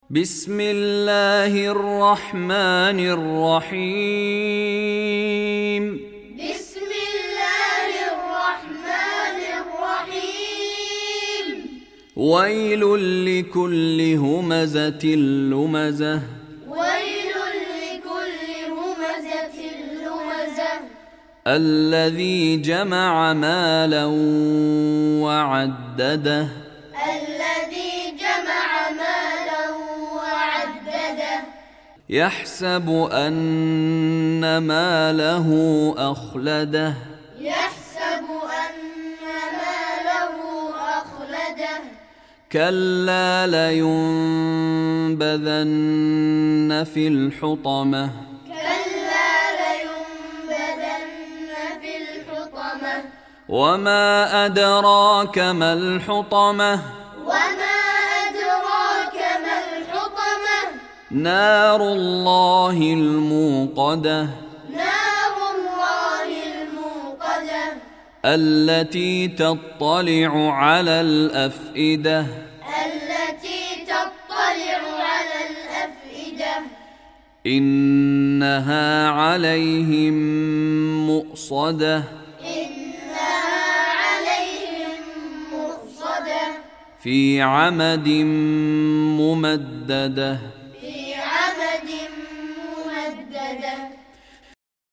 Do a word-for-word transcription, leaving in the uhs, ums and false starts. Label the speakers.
Speaker 1: بسم الله الرحمن الرحيم
Speaker 2: بسم الله الرحمن الرحيم
Speaker 1: ويل لكل همزة لمزة
Speaker 2: ويل لكل همزة لمزة
Speaker 1: الذي جمع مالا وعدده
Speaker 2: الذي جمع مالا وعدده
Speaker 1: يحسب أن ماله أخلده
Speaker 2: يحسب أن ماله أخلده
Speaker 1: كلا لينبذن في الحطمة
Speaker 2: كلا لينبذن في الحطمة
Speaker 1: وما أدراك ما الحطمة
Speaker 2: وما أدراك ما الحطمة
Speaker 1: نار الله الموقدة
Speaker 2: نار الله الموقدة
Speaker 1: التي تطلع على الأفئدة
Speaker 2: التي تطلع على الأفئدة
Speaker 1: إنها عليهم مؤصدة
Speaker 2: إنها عليهم مؤصدة
Speaker 1: في عمد ممددة